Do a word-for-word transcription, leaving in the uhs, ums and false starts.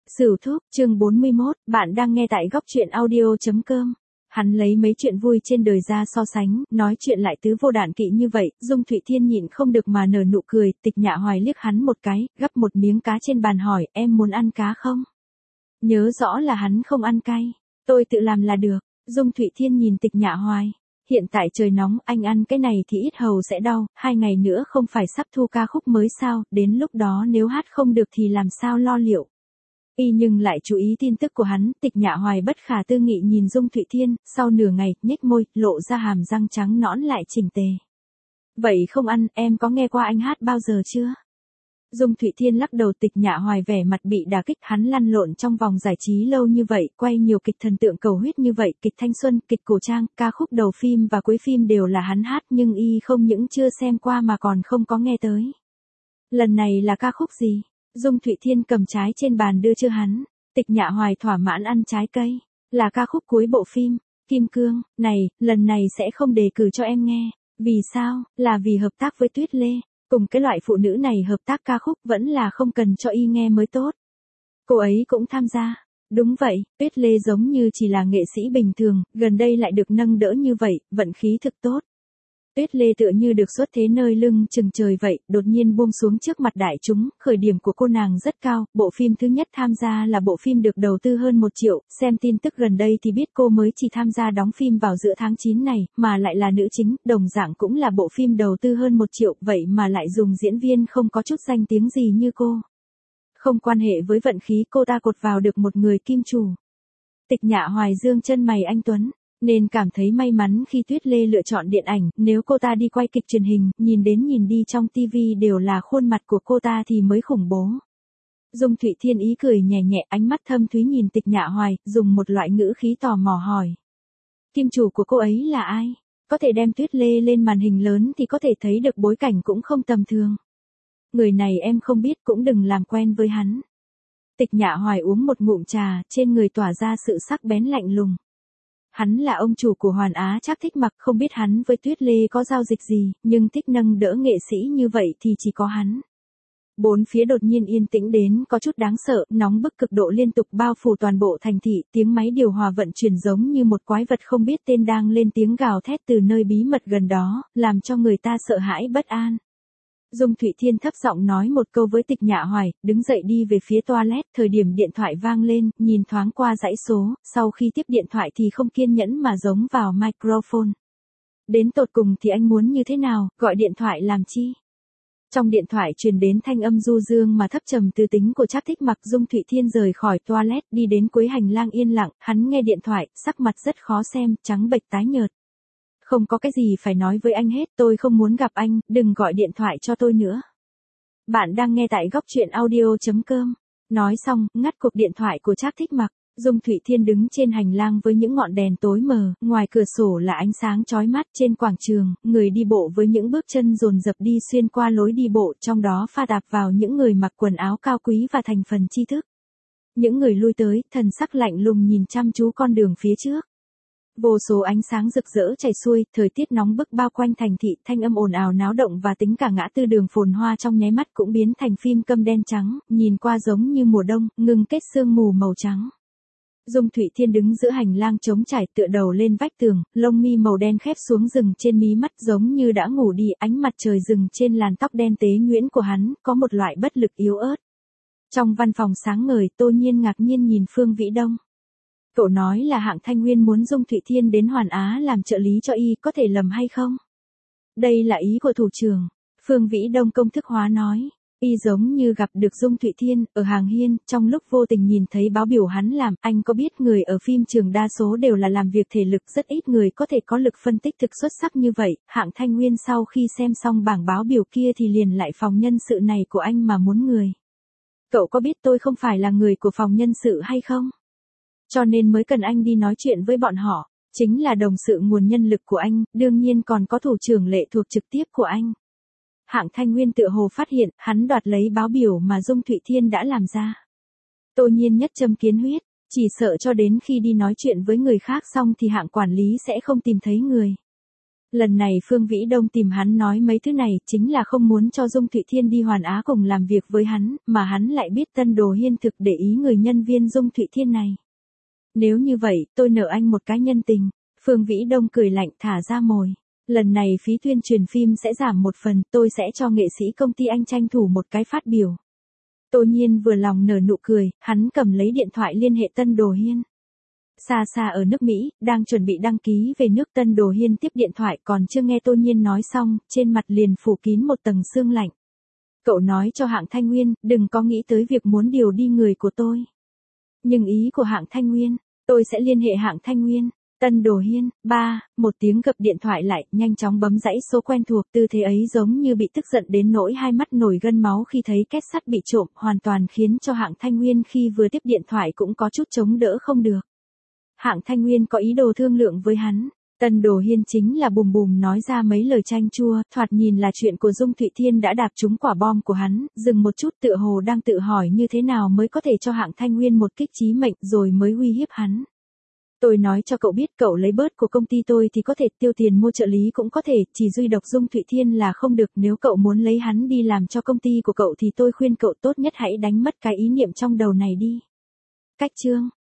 Sửu Thúc, chương bốn mươi mốt, bạn đang nghe tại góc truyện audio chấm com. Hắn lấy mấy chuyện vui trên đời ra so sánh, nói chuyện lại tứ vô đạn kỵ như vậy, Dung Thụy Thiên nhịn không được mà nở nụ cười, Tịch Nhạ Hoài liếc hắn một cái, gắp một miếng cá trên bàn hỏi, em muốn ăn cá không? Nhớ rõ là hắn không ăn cay, tôi tự làm là được. Dung Thụy Thiên nhìn Tịch Nhạ Hoài. Hiện tại trời nóng, anh ăn cái này thì ít hầu sẽ đau, hai ngày nữa không phải sắp thu ca khúc mới sao, đến lúc đó nếu hát không được thì làm sao lo liệu. Y nhưng lại chú ý tin tức của hắn, Tịch Nhạ Hoài bất khả tư nghị nhìn Dung Thụy Thiên, sau nửa ngày, nhếch môi, lộ ra hàm răng trắng nõn lại chỉnh tề. Vậy không ăn, em có nghe qua anh hát bao giờ chưa? Dung Thụy Thiên lắc đầu. Tịch Nhạ Hoài vẻ mặt bị đả kích, hắn lăn lộn trong vòng giải trí lâu như vậy, quay nhiều kịch thần tượng cầu huyết như vậy, kịch thanh xuân, kịch cổ trang, ca khúc đầu phim và cuối phim đều là hắn hát nhưng y không những chưa xem qua mà còn không có nghe tới. Lần này là ca khúc gì? Dung Thụy Thiên cầm trái trên bàn đưa cho hắn. Tịch Nhạ Hoài thỏa mãn ăn trái cây. Là ca khúc cuối bộ phim Kim Cương. Này, lần này sẽ không đề cử cho em nghe. Vì sao? Là vì hợp tác với Tuyết Lê. Cùng cái loại phụ nữ này hợp tác ca khúc vẫn là không cần cho y nghe mới tốt. Cô ấy cũng tham gia. Đúng vậy, Tuyết Lê giống như chỉ là nghệ sĩ bình thường, gần đây lại được nâng đỡ như vậy, vận khí thực tốt. Tuyết Lê tựa như được xuất thế nơi lưng chừng trời vậy, đột nhiên buông xuống trước mặt đại chúng, khởi điểm của cô nàng rất cao, bộ phim thứ nhất tham gia là bộ phim được đầu tư hơn một triệu, xem tin tức gần đây thì biết cô mới chỉ tham gia đóng phim vào giữa tháng chín này, mà lại là nữ chính, đồng dạng cũng là bộ phim đầu tư hơn một triệu, vậy mà lại dùng diễn viên không có chút danh tiếng gì như cô. Không quan hệ với vận khí, cô ta cột vào được một người kim chủ. Tịch Nhạ Hoài dương chân mày anh tuấn. Nên cảm thấy may mắn khi Tuyết Lê lựa chọn điện ảnh, nếu cô ta đi quay kịch truyền hình, nhìn đến nhìn đi trong tivi đều là khuôn mặt của cô ta thì mới khủng bố. Dung Thụy Thiên ý cười nhẹ nhẹ, ánh mắt thâm thúy nhìn Tịch Nhạ Hoài, dùng một loại ngữ khí tò mò hỏi. Kim chủ của cô ấy là ai? Có thể đem Tuyết Lê lên màn hình lớn thì có thể thấy được bối cảnh cũng không tầm thường. Người này em không biết, cũng đừng làm quen với hắn. Tịch Nhạ Hoài uống một ngụm trà, trên người tỏa ra sự sắc bén lạnh lùng. Hắn là ông chủ của Hoàn Á Trác Thích Mặc, không biết hắn với Tuyết Lê có giao dịch gì, nhưng thích nâng đỡ nghệ sĩ như vậy thì chỉ có hắn. Bốn phía đột nhiên yên tĩnh đến có chút đáng sợ, nóng bức cực độ liên tục bao phủ toàn bộ thành thị, tiếng máy điều hòa vận chuyển giống như một quái vật không biết tên đang lên tiếng gào thét từ nơi bí mật gần đó, làm cho người ta sợ hãi bất an. Dung Thụy Thiên thấp giọng nói một câu với Tịch Nhạ Hoài, đứng dậy đi về phía toilet, thời điểm điện thoại vang lên, nhìn thoáng qua dãy số, sau khi tiếp điện thoại thì không kiên nhẫn mà giống vào microphone. Đến tột cùng thì anh muốn như thế nào, gọi điện thoại làm chi? Trong điện thoại truyền đến thanh âm du dương mà thấp trầm tư tính của Trác Thích Mặc. Dung Thụy Thiên rời khỏi toilet, đi đến cuối hành lang yên lặng, hắn nghe điện thoại, sắc mặt rất khó xem, trắng bệch tái nhợt. Không có cái gì phải nói với anh hết, tôi không muốn gặp anh, đừng gọi điện thoại cho tôi nữa. Bạn đang nghe tại góc truyện audio chấm com. Nói xong, ngắt cuộc điện thoại của Trác Thích Mặc. Dung Thụy Thiên đứng trên hành lang với những ngọn đèn tối mờ, ngoài cửa sổ là ánh sáng chói mắt. Trên quảng trường, người đi bộ với những bước chân dồn dập đi xuyên qua lối đi bộ, trong đó pha tạp vào những người mặc quần áo cao quý và thành phần tri thức. Những người lui tới, thần sắc lạnh lùng nhìn chăm chú con đường phía trước. Vô số ánh sáng rực rỡ chảy xuôi, thời tiết nóng bức bao quanh thành thị, thanh âm ồn ào náo động và tính cả ngã tư đường phồn hoa trong nháy mắt cũng biến thành phim câm đen trắng, nhìn qua giống như mùa đông, ngừng kết sương mù màu trắng. Dung Thụy Thiên đứng giữa hành lang trống trải, tựa đầu lên vách tường, lông mi màu đen khép xuống rừng trên mí mắt giống như đã ngủ đi, ánh mặt trời rừng trên làn tóc đen tế nhuyễn của hắn, có một loại bất lực yếu ớt. Trong văn phòng sáng ngời, Tô Nhiên ngạc nhiên nhìn Phương Vĩ Đông. Cậu nói là Hạng Thanh Nguyên muốn Dung Thụy Thiên đến Hoàn Á làm trợ lý cho y, có thể lầm hay không? Đây là ý của thủ trưởng. Phương Vĩ Đông công thức hóa nói. Y giống như gặp được Dung Thụy Thiên, ở hàng hiên, trong lúc vô tình nhìn thấy báo biểu hắn làm, anh có biết người ở phim trường đa số đều là làm việc thể lực, rất ít người có thể có lực phân tích thực xuất sắc như vậy. Hạng Thanh Nguyên sau khi xem xong bảng báo biểu kia thì liền lại phòng nhân sự này của anh mà muốn người. Cậu có biết tôi không phải là người của phòng nhân sự hay không? Cho nên mới cần anh đi nói chuyện với bọn họ, chính là đồng sự nguồn nhân lực của anh, đương nhiên còn có thủ trưởng lệ thuộc trực tiếp của anh. Hạng Thanh Nguyên tựa hồ phát hiện, hắn đoạt lấy báo biểu mà Dung Thụy Thiên đã làm ra. Tô Nhiên nhất châm kiến huyết, chỉ sợ cho đến khi đi nói chuyện với người khác xong thì Hạng quản lý sẽ không tìm thấy người. Lần này Phương Vĩ Đông tìm hắn nói mấy thứ này chính là không muốn cho Dung Thụy Thiên đi Hoàn Á cùng làm việc với hắn, mà hắn lại biết Tân Đồ Hiên thực để ý người nhân viên Dung Thụy Thiên này. Nếu như vậy, tôi nợ anh một cái nhân tình. Phương Vĩ Đông cười lạnh thả ra mồi. Lần này phí tuyên truyền phim sẽ giảm một phần, tôi sẽ cho nghệ sĩ công ty anh tranh thủ một cái phát biểu. Tô Nhiên vừa lòng nở nụ cười, hắn cầm lấy điện thoại liên hệ Tân Đồ Hiên. Xa xa ở nước Mỹ, đang chuẩn bị đăng ký về nước. Tân Đồ Hiên tiếp điện thoại còn chưa nghe Tô Nhiên nói xong, trên mặt liền phủ kín một tầng sương lạnh. Cậu nói cho Hạng Thanh Nguyên, đừng có nghĩ tới việc muốn điều đi người của tôi. Nhưng ý của Hạng Thanh Nguyên, tôi sẽ liên hệ Hạng Thanh Nguyên. Tân Đồ Hiên, ba, một tiếng gập điện thoại lại, nhanh chóng bấm dãy số quen thuộc, tư thế ấy giống như bị tức giận đến nỗi hai mắt nổi gân máu khi thấy két sắt bị trộm, hoàn toàn khiến cho Hạng Thanh Nguyên khi vừa tiếp điện thoại cũng có chút chống đỡ không được. Hạng Thanh Nguyên có ý đồ thương lượng với hắn. Tân Đồ Hiên chính là bùm bùm nói ra mấy lời chanh chua, thoạt nhìn là chuyện của Dung Thụy Thiên đã đạp trúng quả bom của hắn, dừng một chút tựa hồ đang tự hỏi như thế nào mới có thể cho Hạng Thanh Nguyên một kích chí mệnh rồi mới uy hiếp hắn. Tôi nói cho cậu biết cậu lấy bớt của công ty tôi thì có thể, tiêu tiền mua trợ lý cũng có thể, chỉ duy độc Dung Thụy Thiên là không được. Nếu cậu muốn lấy hắn đi làm cho công ty của cậu thì tôi khuyên cậu tốt nhất hãy đánh mất cái ý niệm trong đầu này đi. Cách chương